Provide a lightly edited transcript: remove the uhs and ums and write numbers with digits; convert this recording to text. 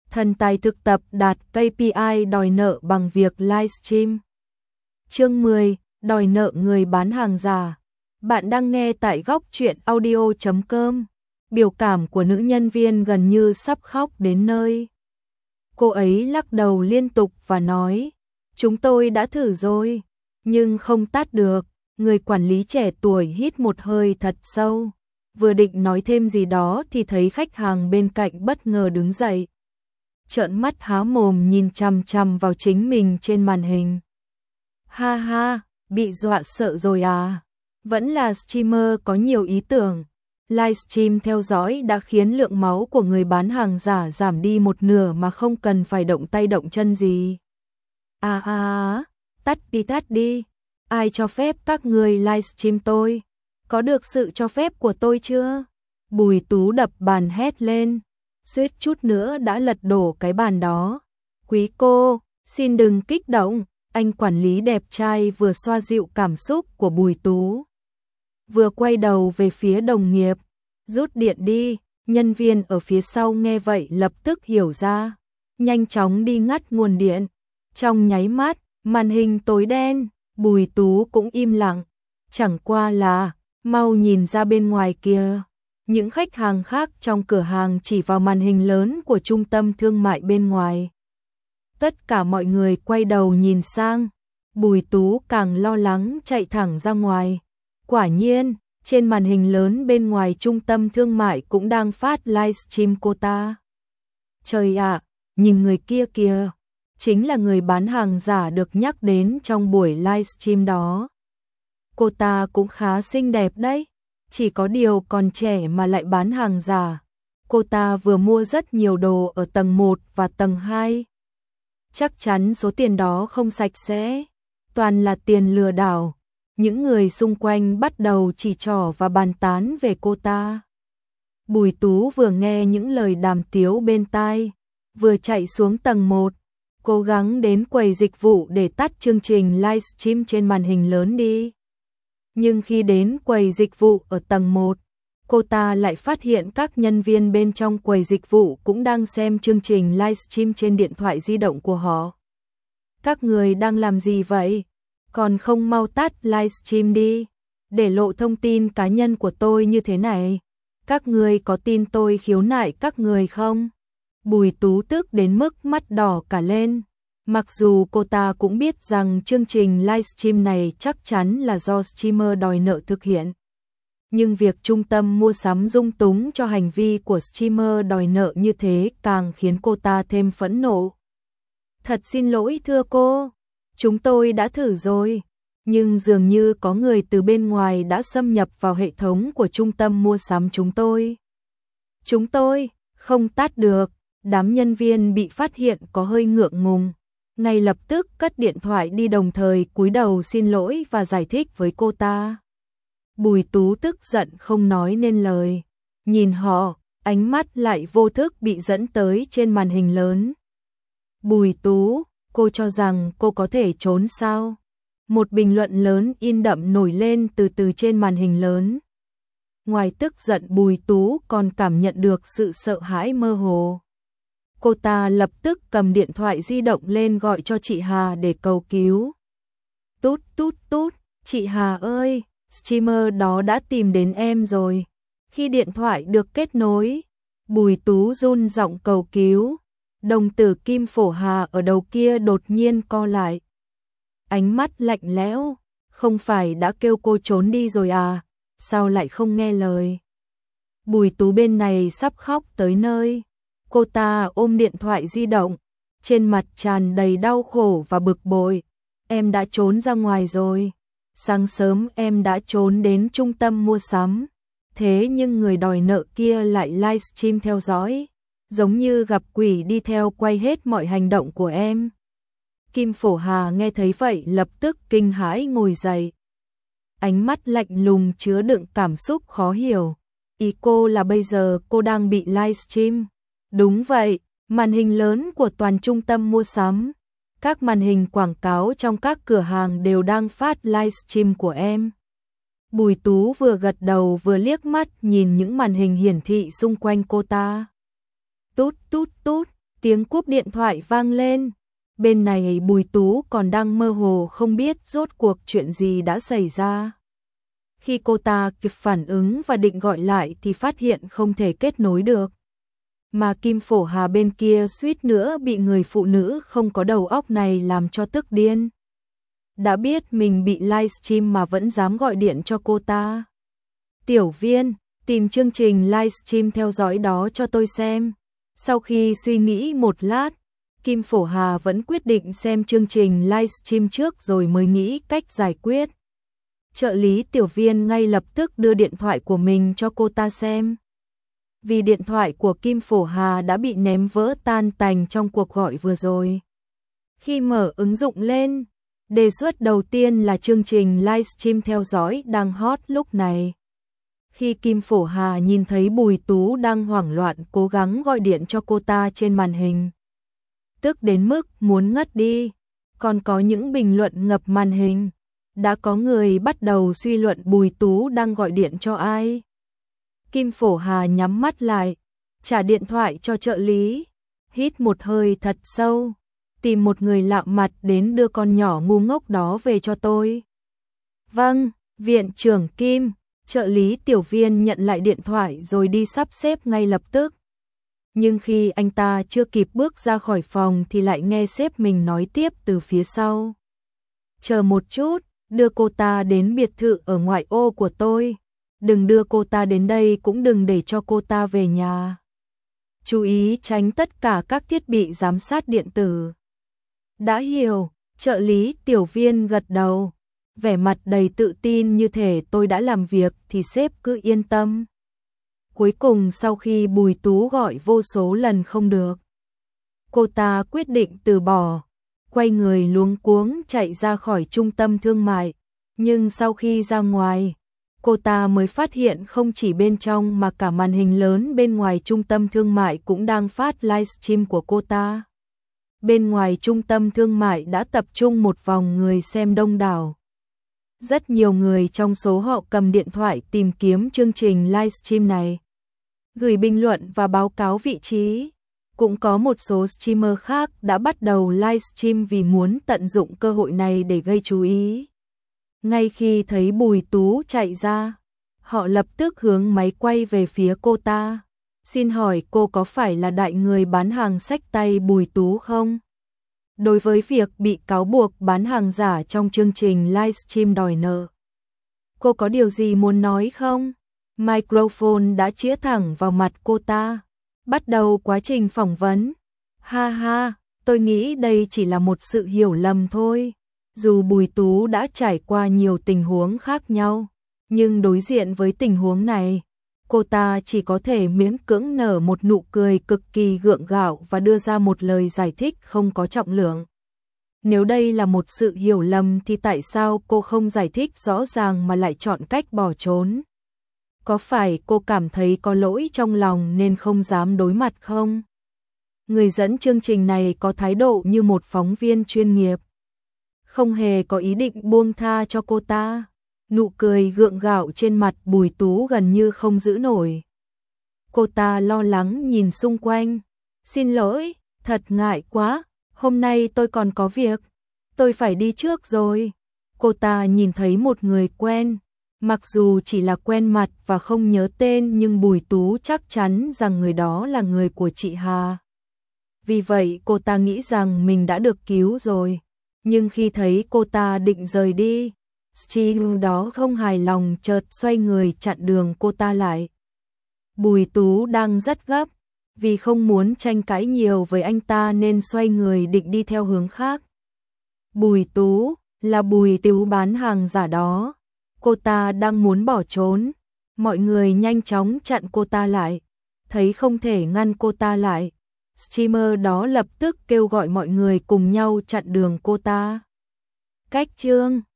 Thần tài thực tập đạt KPI đòi nợ bằng việc livestream. Chương 10, đòi nợ người bán hàng giả. Bạn đang nghe tại góc truyện audio.com. Biểu cảm của nữ nhân viên gần như sắp khóc đến nơi. Cô ấy lắc đầu liên tục và nói, chúng tôi đã thử rồi, nhưng không tát được. Người quản lý trẻ tuổi hít một hơi thật sâu. Vừa định nói thêm gì đó thì thấy khách hàng bên cạnh bất ngờ đứng dậy. Trợn mắt há mồm nhìn chằm chằm vào chính mình trên màn hình. Ha ha, bị dọa sợ rồi à? Vẫn là streamer có nhiều ý tưởng. Livestream theo dõi đã khiến lượng máu của người bán hàng giả giảm đi một nửa mà không cần phải động tay động chân gì. Tắt đi. Ai cho phép các người livestream tôi? Có được sự cho phép của tôi chưa? Bùi Tú đập bàn hét lên, suýt chút nữa đã lật đổ cái bàn đó. Quý cô, xin đừng kích động. Anh quản lý đẹp trai vừa xoa dịu cảm xúc của Bùi Tú, vừa quay đầu về phía đồng nghiệp. Rút điện đi. Nhân viên ở phía sau nghe vậy lập tức hiểu ra, nhanh chóng đi ngắt nguồn điện. Trong nháy mắt, màn hình tối đen. Bùi Tú cũng im lặng. Chẳng qua là, mau nhìn ra bên ngoài kìa. Những khách hàng khác trong cửa hàng chỉ vào màn hình lớn của trung tâm thương mại bên ngoài. Tất cả mọi người quay đầu nhìn sang. Bùi Tú càng lo lắng chạy thẳng ra ngoài. Quả nhiên, trên màn hình lớn bên ngoài trung tâm thương mại cũng đang phát livestream cô ta. Trời ạ, nhìn người kia kìa, chính là người bán hàng giả được nhắc đến trong buổi livestream đó. Cô ta cũng khá xinh đẹp đấy, chỉ có điều còn trẻ mà lại bán hàng giả. Cô ta vừa mua rất nhiều đồ ở tầng 1 và tầng 2. Chắc chắn số tiền đó không sạch sẽ, toàn là tiền lừa đảo. Những người xung quanh bắt đầu chỉ trỏ và bàn tán về cô ta. Bùi Tú vừa nghe những lời đàm tiếu bên tai, vừa chạy xuống tầng 1, cố gắng đến quầy dịch vụ để tắt chương trình livestream trên màn hình lớn đi. Nhưng khi đến quầy dịch vụ ở tầng 1, cô ta lại phát hiện các nhân viên bên trong quầy dịch vụ cũng đang xem chương trình livestream trên điện thoại di động của họ. Các người đang làm gì vậy? Còn không mau tắt livestream đi, để lộ thông tin cá nhân của tôi như thế này. Các người có tin tôi khiếu nại các người không? Bùi Tú tức đến mức mắt đỏ cả lên. Mặc dù cô ta cũng biết rằng chương trình livestream này chắc chắn là do streamer đòi nợ thực hiện. Nhưng việc trung tâm mua sắm dung túng cho hành vi của streamer đòi nợ như thế càng khiến cô ta thêm phẫn nộ. Thật xin lỗi thưa cô, chúng tôi đã thử rồi, nhưng dường như có người từ bên ngoài đã xâm nhập vào hệ thống của trung tâm mua sắm chúng tôi. Chúng tôi không tắt được. Đám nhân viên bị phát hiện có hơi ngượng ngùng, ngay lập tức cất điện thoại đi đồng thời cúi đầu xin lỗi và giải thích với cô ta. Bùi Tú tức giận không nói nên lời, nhìn họ, ánh mắt lại vô thức bị dẫn tới trên màn hình lớn. Bùi Tú, cô cho rằng cô có thể trốn sao? Một bình luận lớn in đậm nổi lên từ từ trên màn hình lớn. Ngoài tức giận, Bùi Tú còn cảm nhận được sự sợ hãi mơ hồ. Cô ta lập tức cầm điện thoại di động lên gọi cho chị Hà để cầu cứu. Tút, chị Hà ơi, streamer đó đã tìm đến em rồi. Khi điện thoại được kết nối, Bùi Tú run giọng cầu cứu. Đồng tử Kim Phổ Hà ở đầu kia đột nhiên co lại. Ánh mắt lạnh lẽo, không phải đã kêu cô trốn đi rồi à, sao lại không nghe lời? Bùi Tú bên này sắp khóc tới nơi. Cô ta ôm điện thoại di động, trên mặt tràn đầy đau khổ và bực bội. Em đã trốn ra ngoài rồi. Sáng sớm em đã trốn đến trung tâm mua sắm. Thế nhưng người đòi nợ kia lại livestream theo dõi, giống như gặp quỷ đi theo quay hết mọi hành động của em. Kim Phổ Hà nghe thấy vậy lập tức kinh hãi ngồi dậy. Ánh mắt lạnh lùng chứa đựng cảm xúc khó hiểu. Ý cô là bây giờ cô đang bị livestream? Đúng vậy, màn hình lớn của toàn trung tâm mua sắm, các màn hình quảng cáo trong các cửa hàng đều đang phát livestream của em. Bùi Tú vừa gật đầu vừa liếc mắt nhìn những màn hình hiển thị xung quanh cô ta. Tút, Tiếng cúp điện thoại vang lên. Bên này Bùi Tú còn đang mơ hồ không biết rốt cuộc chuyện gì đã xảy ra. Khi cô ta kịp phản ứng và định gọi lại thì phát hiện không thể kết nối được. Mà Kim Phổ Hà bên kia suýt nữa bị người phụ nữ không có đầu óc này làm cho tức điên. Đã biết mình bị livestream mà vẫn dám gọi điện cho cô ta. Tiểu Viên, tìm chương trình livestream theo dõi đó cho tôi xem. Sau khi suy nghĩ một lát, Kim Phổ Hà vẫn quyết định xem chương trình livestream trước rồi mới nghĩ cách giải quyết. Trợ lý Tiểu Viên ngay lập tức đưa điện thoại của mình cho cô ta xem. Vì điện thoại của Kim Phổ Hà đã bị ném vỡ tan tành trong cuộc gọi vừa rồi. Khi mở ứng dụng lên, đề xuất đầu tiên là chương trình livestream theo dõi đang hot lúc này. Khi Kim Phổ Hà nhìn thấy Bùi Tú đang hoảng loạn cố gắng gọi điện cho cô ta trên màn hình, tức đến mức muốn ngất đi, còn có những bình luận ngập màn hình. Đã có người bắt đầu suy luận Bùi Tú đang gọi điện cho ai. Kim Phổ Hà nhắm mắt lại, trả điện thoại cho trợ lý, hít một hơi thật sâu, tìm một người lạ mặt đến đưa con nhỏ ngu ngốc đó về cho tôi. Vâng, viện trưởng Kim. Trợ lý Tiểu Viên nhận lại điện thoại rồi đi sắp xếp ngay lập tức. Nhưng khi anh ta chưa kịp bước ra khỏi phòng thì lại nghe sếp mình nói tiếp từ phía sau. Chờ một chút, đưa cô ta đến biệt thự ở ngoại ô của tôi. Đừng đưa cô ta đến đây, cũng đừng để cho cô ta về nhà. Chú ý tránh tất cả các thiết bị giám sát điện tử. Đã hiểu, trợ lý Tiểu Viên gật đầu. Vẻ mặt đầy tự tin như thể tôi đã làm việc thì sếp cứ yên tâm. Cuối cùng sau khi Bùi Tú gọi vô số lần không được, cô ta quyết định từ bỏ, quay người luống cuống chạy ra khỏi trung tâm thương mại. Nhưng sau khi ra ngoài, cô ta mới phát hiện không chỉ bên trong mà cả màn hình lớn bên ngoài trung tâm thương mại cũng đang phát livestream của cô ta. Bên ngoài trung tâm thương mại đã tập trung một vòng người xem đông đảo. Rất nhiều người trong số họ cầm điện thoại tìm kiếm chương trình livestream này, gửi bình luận và báo cáo vị trí. Cũng có một số streamer khác đã bắt đầu livestream vì muốn tận dụng cơ hội này để gây chú ý. Ngay khi thấy Bùi Tú chạy ra, họ lập tức hướng máy quay về phía cô ta. Xin hỏi cô có phải là đại người bán hàng xách tay Bùi Tú không? Đối với việc bị cáo buộc bán hàng giả trong chương trình livestream đòi nợ, cô có điều gì muốn nói không? Microphone đã chĩa thẳng vào mặt cô ta. Bắt đầu quá trình phỏng vấn. Ha ha, tôi nghĩ đây chỉ là một sự hiểu lầm thôi. Dù Bùi Tú đã trải qua nhiều tình huống khác nhau, nhưng đối diện với tình huống này, cô ta chỉ có thể miễn cưỡng nở một nụ cười cực kỳ gượng gạo và đưa ra một lời giải thích không có trọng lượng. Nếu đây là một sự hiểu lầm thì tại sao cô không giải thích rõ ràng mà lại chọn cách bỏ trốn? Có phải cô cảm thấy có lỗi trong lòng nên không dám đối mặt không? Người dẫn chương trình này có thái độ như một phóng viên chuyên nghiệp, không hề có ý định buông tha cho cô ta. Nụ cười gượng gạo trên mặt Bùi Tú gần như không giữ nổi. Cô ta lo lắng nhìn xung quanh. Xin lỗi, thật ngại quá, hôm nay tôi còn có việc, tôi phải đi trước rồi. Cô ta nhìn thấy một người quen, mặc dù chỉ là quen mặt và không nhớ tên nhưng Bùi Tú chắc chắn rằng người đó là người của chị Hà. Vì vậy cô ta nghĩ rằng mình đã được cứu rồi. Nhưng khi thấy cô ta định rời đi, Steve đó không hài lòng chợt xoay người chặn đường cô ta lại. Bùi Tú đang rất gấp, vì không muốn tranh cãi nhiều với anh ta nên xoay người định đi theo hướng khác. Bùi Tú, là Bùi Tú bán hàng giả đó. Cô ta đang muốn bỏ trốn. Mọi người nhanh chóng chặn cô ta lại. Thấy không thể ngăn cô ta lại, streamer đó lập tức kêu gọi mọi người cùng nhau chặn đường cô ta. Cách chương